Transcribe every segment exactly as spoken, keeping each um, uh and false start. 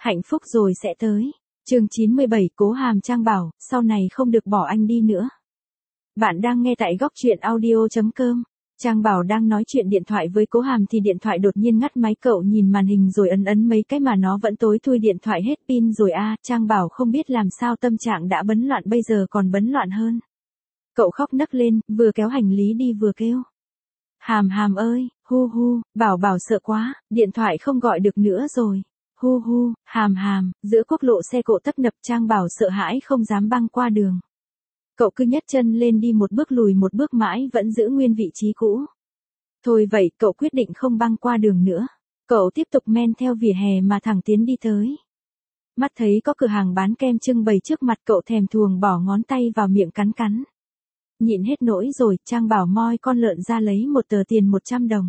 Hạnh phúc rồi sẽ tới. Chương chín mươi bảy Cố Hàm Trang bảo, sau này không được bỏ anh đi nữa. Bạn đang nghe tại góc truyện audio chấm com. Trang Bảo đang nói chuyện điện thoại với Cố Hàm thì điện thoại đột nhiên ngắt máy, cậu nhìn màn hình rồi ấn ấn mấy cái mà nó vẫn tối thui, điện thoại hết pin rồi a. À, Trang Bảo không biết làm sao, tâm trạng đã bấn loạn bây giờ còn bấn loạn hơn. Cậu khóc nấc lên, vừa kéo hành lý đi vừa kêu. Hàm Hàm ơi, hu hu, Bảo Bảo sợ quá, điện thoại không gọi được nữa rồi. Hu hu, Hàm Hàm, giữa quốc lộ xe cộ tấp nập, Trang Bảo sợ hãi không dám băng qua đường. Cậu cứ nhấc chân lên đi một bước lùi một bước mãi vẫn giữ nguyên vị trí cũ. Thôi vậy, cậu quyết định không băng qua đường nữa. Cậu tiếp tục men theo vỉa hè mà thẳng tiến đi tới. Mắt thấy có cửa hàng bán kem trưng bày trước mặt, cậu thèm thuồng bỏ ngón tay vào miệng cắn cắn. Nhịn hết nỗi rồi, Trang Bảo moi con lợn ra lấy một tờ tiền một trăm đồng.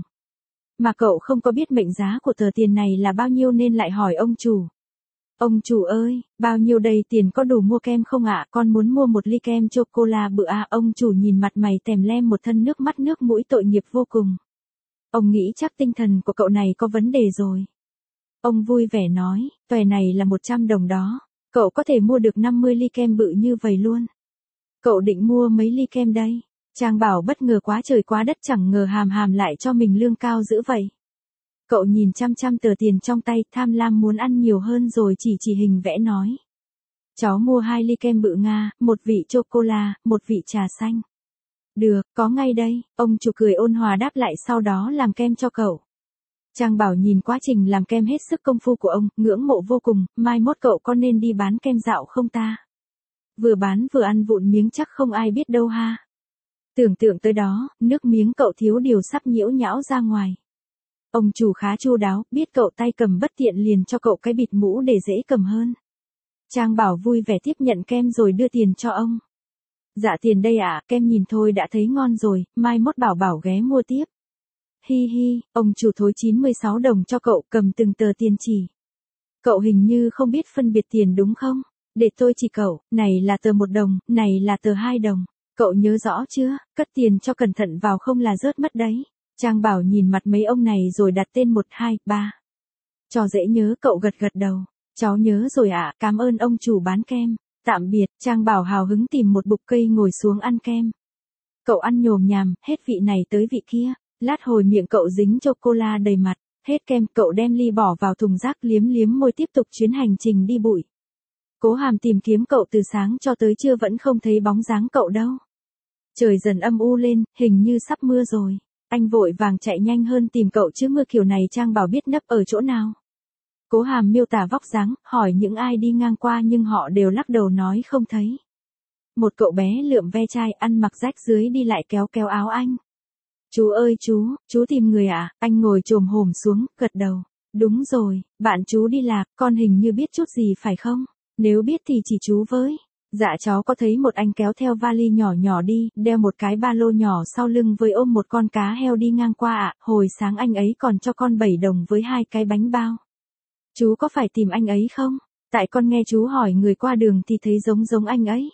Mà cậu không có biết mệnh giá của tờ tiền này là bao nhiêu nên lại hỏi ông chủ. Ông chủ ơi, bao nhiêu đây, tiền có đủ mua kem không ạ? À? Con muốn mua một ly kem chocola bự à. Ông chủ nhìn mặt mày tèm lem một thân nước mắt nước mũi, tội nghiệp vô cùng. Ông nghĩ chắc tinh thần của cậu này có vấn đề rồi. Ông vui vẻ nói, tòe này là một trăm đồng đó. Cậu có thể mua được năm mươi ly kem bự như vậy luôn. Cậu định mua mấy ly kem đây? Trang Bảo bất ngờ quá trời quá đất, chẳng ngờ Hàm Hàm lại cho mình lương cao dữ vậy. Cậu nhìn chăm chăm tờ tiền trong tay, tham lam muốn ăn nhiều hơn rồi chỉ chỉ hình vẽ nói. Cháu mua hai ly kem bự Nga, một vị chocola, một vị trà xanh. Được, có ngay đây, ông chủ cười ôn hòa đáp lại, sau đó làm kem cho cậu. Trang Bảo nhìn quá trình làm kem hết sức công phu của ông, ngưỡng mộ vô cùng, mai mốt cậu có nên đi bán kem dạo không ta? Vừa bán vừa ăn vụn miếng chắc không ai biết đâu ha. Tưởng tượng tới đó, nước miếng cậu thiếu điều sắp nhiễu nhão ra ngoài. Ông chủ khá chu đáo, biết cậu tay cầm bất tiện liền cho cậu cái bịt mũ để dễ cầm hơn. Trang Bảo vui vẻ tiếp nhận kem rồi đưa tiền cho ông. Dạ tiền đây ạ, à, kem nhìn thôi đã thấy ngon rồi, mai mốt Bảo Bảo ghé mua tiếp. Hi hi, ông chủ thối chín mươi sáu đồng cho cậu, cầm từng tờ tiền chỉ. Cậu hình như không biết phân biệt tiền đúng không? Để tôi chỉ cậu, này là tờ một đồng, này là tờ hai đồng. Cậu nhớ rõ chưa, cất tiền cho cẩn thận vào không là rớt mất đấy. Trang Bảo nhìn mặt mấy ông này rồi đặt tên một hai ba. Cho dễ nhớ, cậu gật gật đầu. Cháu nhớ rồi ạ, à, cảm ơn ông chủ bán kem. Tạm biệt, Trang Bảo hào hứng tìm một bụi cây ngồi xuống ăn kem. Cậu ăn nhồm nhàm, hết vị này tới vị kia. Lát hồi miệng cậu dính chocola đầy mặt. Hết kem, cậu đem ly bỏ vào thùng rác, liếm liếm môi tiếp tục chuyến hành trình đi bụi. Cố Hàm tìm kiếm cậu từ sáng cho tới trưa vẫn không thấy bóng dáng cậu đâu. Trời dần âm u lên, hình như sắp mưa rồi. Anh vội vàng chạy nhanh hơn tìm cậu, chứ mưa kiểu này Trang Bảo biết nấp ở chỗ nào. Cố Hàm miêu tả vóc dáng, hỏi những ai đi ngang qua nhưng họ đều lắc đầu nói không thấy. Một cậu bé lượm ve chai, ăn mặc rách dưới đi lại kéo kéo áo anh. Chú ơi chú, chú tìm người à? Anh ngồi chồm hổm xuống, gật đầu. Đúng rồi, bạn chú đi lạc, con hình như biết chút gì phải không? Nếu biết thì chỉ chú với. Dạ cháu có thấy một anh kéo theo vali nhỏ nhỏ đi, đeo một cái ba lô nhỏ sau lưng với ôm một con cá heo đi ngang qua ạ. À. Hồi sáng anh ấy còn cho con bảy đồng với hai cái bánh bao. Chú có phải tìm anh ấy không? Tại con nghe chú hỏi người qua đường thì thấy giống giống anh ấy.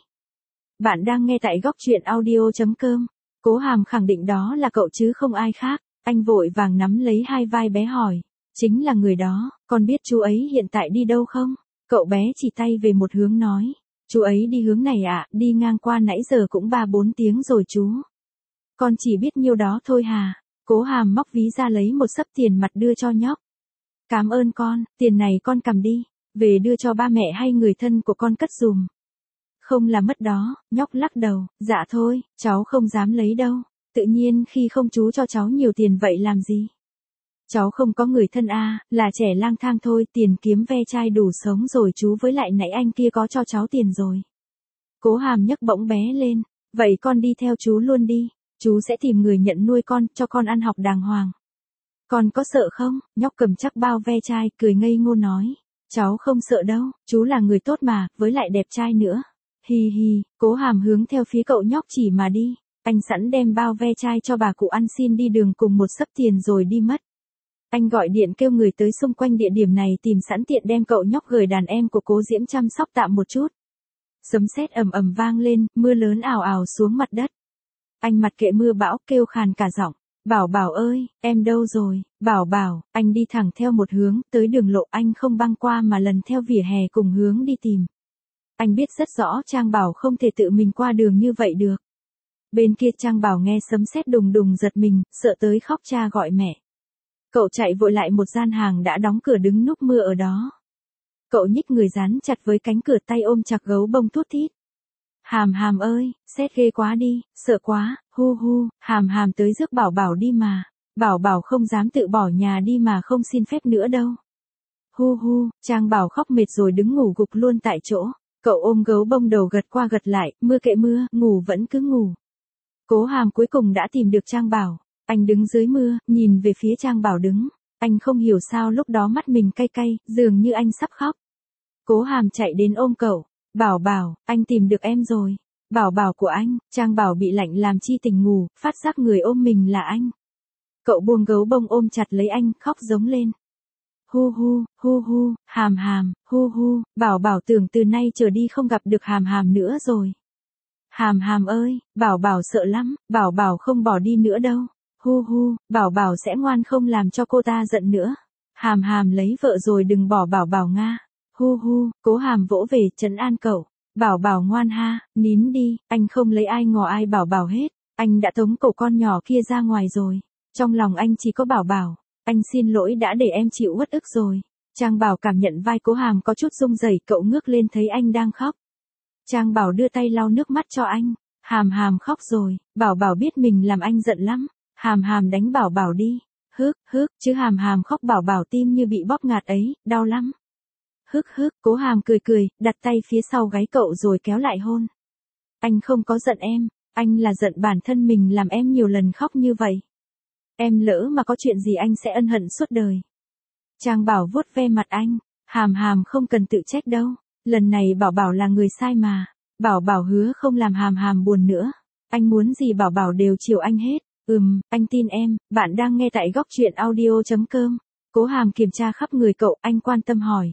Bạn đang nghe tại góc truyện audio chấm com. Cố Hàm khẳng định đó là cậu chứ không ai khác. Anh vội vàng nắm lấy hai vai bé hỏi. Chính là người đó, con biết chú ấy hiện tại đi đâu không? Cậu bé chỉ tay về một hướng nói. Chú ấy đi hướng này ạ, à, đi ngang qua nãy giờ cũng ba bốn tiếng rồi chú. Con chỉ biết nhiêu đó thôi hà. Cố Hàm móc ví ra lấy một xấp tiền mặt đưa cho nhóc. Cảm ơn con, tiền này con cầm đi, về đưa cho ba mẹ hay người thân của con cất dùm. Không là mất đó, nhóc lắc đầu, dạ thôi, cháu không dám lấy đâu. Tự nhiên khi không chú cho cháu nhiều tiền vậy làm gì? Cháu không có người thân à, là trẻ lang thang thôi, tiền kiếm ve chai đủ sống rồi chú, với lại nãy anh kia có cho cháu tiền rồi. Cố Hàm nhấc bỗng bé lên, vậy con đi theo chú luôn đi, chú sẽ tìm người nhận nuôi con, cho con ăn học đàng hoàng. Con có sợ không? Nhóc cầm chắc bao ve chai, cười ngây ngô nói. Cháu không sợ đâu, chú là người tốt mà, với lại đẹp trai nữa. Hi hi, Cố Hàm hướng theo phía cậu nhóc chỉ mà đi. Anh sẵn đem bao ve chai cho bà cụ ăn xin đi đường cùng một xấp tiền rồi đi mất. Anh gọi điện kêu người tới xung quanh địa điểm này tìm sẵn tiện đem cậu nhóc gửi đàn em của Cố Diễm chăm sóc tạm một chút. Sấm sét ầm ầm vang lên, mưa lớn ào ào xuống mặt đất. Anh mặc kệ mưa bão, kêu khàn cả giọng. Bảo Bảo ơi, em đâu rồi? Bảo Bảo, anh đi thẳng theo một hướng, tới đường lộ anh không băng qua mà lần theo vỉa hè cùng hướng đi tìm. Anh biết rất rõ Trang Bảo không thể tự mình qua đường như vậy được. Bên kia Trang Bảo nghe sấm sét đùng đùng giật mình, sợ tới khóc cha gọi mẹ. Cậu chạy vội lại một gian hàng đã đóng cửa đứng núp mưa ở đó. Cậu nhích người dán chặt với cánh cửa tay ôm chặt gấu bông thút thít. Hàm Hàm ơi, sét ghê quá đi, sợ quá, hu hu, Hàm Hàm tới rước Bảo Bảo đi mà. Bảo Bảo không dám tự bỏ nhà đi mà không xin phép nữa đâu. Hu hu, Trang Bảo khóc mệt rồi đứng ngủ gục luôn tại chỗ. Cậu ôm gấu bông đầu gật qua gật lại, mưa kệ mưa, ngủ vẫn cứ ngủ. Cố Hàm cuối cùng đã tìm được Trang Bảo. Anh đứng dưới mưa, nhìn về phía Trang Bảo đứng. Anh không hiểu sao lúc đó mắt mình cay cay, dường như anh sắp khóc. Cố Hàm chạy đến ôm cậu. Bảo Bảo, anh tìm được em rồi. Bảo Bảo của anh. Trang Bảo bị lạnh làm chi tỉnh ngủ, phát giác người ôm mình là anh. Cậu buông gấu bông ôm chặt lấy anh, khóc giống lên. Hu hu, hu hu, Hàm Hàm, hu hu, Bảo Bảo tưởng từ nay trở đi không gặp được Hàm Hàm nữa rồi. Hàm Hàm ơi, Bảo Bảo sợ lắm, Bảo Bảo không bỏ đi nữa đâu. Hu hu, Bảo Bảo sẽ ngoan không làm cho cô ta giận nữa. Hàm Hàm lấy vợ rồi đừng bỏ Bảo Bảo Nga. Hu hu, Cố Hàm vỗ về trấn an cậu. Bảo Bảo ngoan ha, nín đi, anh không lấy ai ngỏ ai Bảo Bảo hết. Anh đã tống cậu con nhỏ kia ra ngoài rồi. Trong lòng anh chỉ có Bảo Bảo. Anh xin lỗi đã để em chịu uất ức rồi. Trang Bảo cảm nhận vai Cố Hàm có chút rung rẩy, cậu ngước lên thấy anh đang khóc. Trang Bảo đưa tay lau nước mắt cho anh. Hàm Hàm khóc rồi, Bảo Bảo biết mình làm anh giận lắm. Hàm Hàm đánh Bảo Bảo đi. Hức, hức, chứ Hàm Hàm khóc Bảo Bảo tim như bị bóp ngạt ấy, đau lắm. Hức hức, Cố Hàm cười cười, đặt tay phía sau gáy cậu rồi kéo lại hôn. Anh không có giận em, anh là giận bản thân mình làm em nhiều lần khóc như vậy. Em lỡ mà có chuyện gì anh sẽ ân hận suốt đời. Trang Bảo vuốt ve mặt anh. Hàm Hàm không cần tự trách đâu. Lần này Bảo Bảo là người sai mà. Bảo Bảo hứa không làm Hàm Hàm buồn nữa. Anh muốn gì Bảo Bảo đều chiều anh hết. Ừm, anh tin em. Bạn đang nghe tại góc truyện audio chấm com. Cố Hàm kiểm tra khắp người cậu, anh quan tâm hỏi.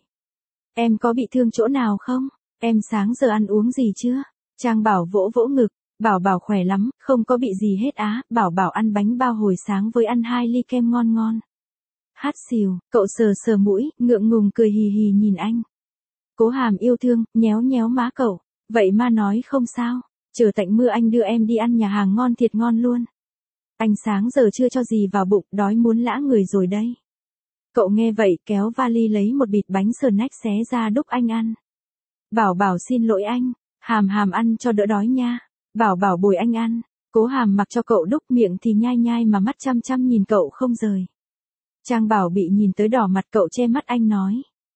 Em có bị thương chỗ nào không? Em sáng giờ ăn uống gì chưa? Trang Bảo vỗ vỗ ngực. Bảo Bảo khỏe lắm, không có bị gì hết á. Bảo Bảo ăn bánh bao hồi sáng với ăn hai ly kem ngon ngon. Hát xìu, cậu sờ sờ mũi, ngượng ngùng cười hì hì nhìn anh. Cố Hàm yêu thương, nhéo nhéo má cậu. Vậy mà nói không sao. Chờ tạnh mưa anh đưa em đi ăn nhà hàng ngon thiệt ngon luôn. Anh sáng giờ chưa cho gì vào bụng, đói muốn lã người rồi đây. Cậu nghe vậy kéo vali lấy một bịt bánh snack xé ra đúc anh ăn. Bảo Bảo xin lỗi anh. Hàm Hàm ăn cho đỡ đói nha. Bảo Bảo bồi anh ăn. Cố Hàm mặc cho cậu đúc miệng thì nhai nhai mà mắt chăm chăm nhìn cậu không rời. Trang Bảo bị nhìn tới đỏ mặt, cậu che mắt anh nói.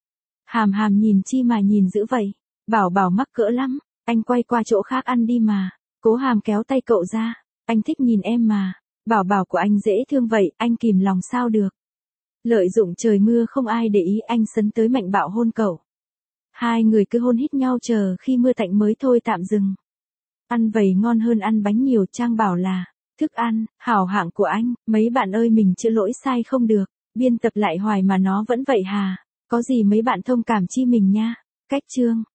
Hàm Hàm nhìn chi mà nhìn dữ vậy. Bảo Bảo mắc cỡ lắm. Anh quay qua chỗ khác ăn đi mà. Cố Hàm kéo tay cậu ra. Anh thích nhìn em mà. Bảo Bảo của anh dễ thương vậy, anh kìm lòng sao được. Lợi dụng trời mưa không ai để ý, anh sấn tới mạnh bạo hôn cậu. Hai người cứ hôn hít nhau chờ khi mưa tạnh mới thôi tạm dừng. Ăn vầy ngon hơn ăn bánh nhiều. Trang Bảo là thức ăn hảo hạng của anh. Mấy bạn ơi, mình chữa lỗi sai không được. Biên tập lại hoài mà nó vẫn vậy hà. Có gì mấy bạn thông cảm chi mình nha. Cách chương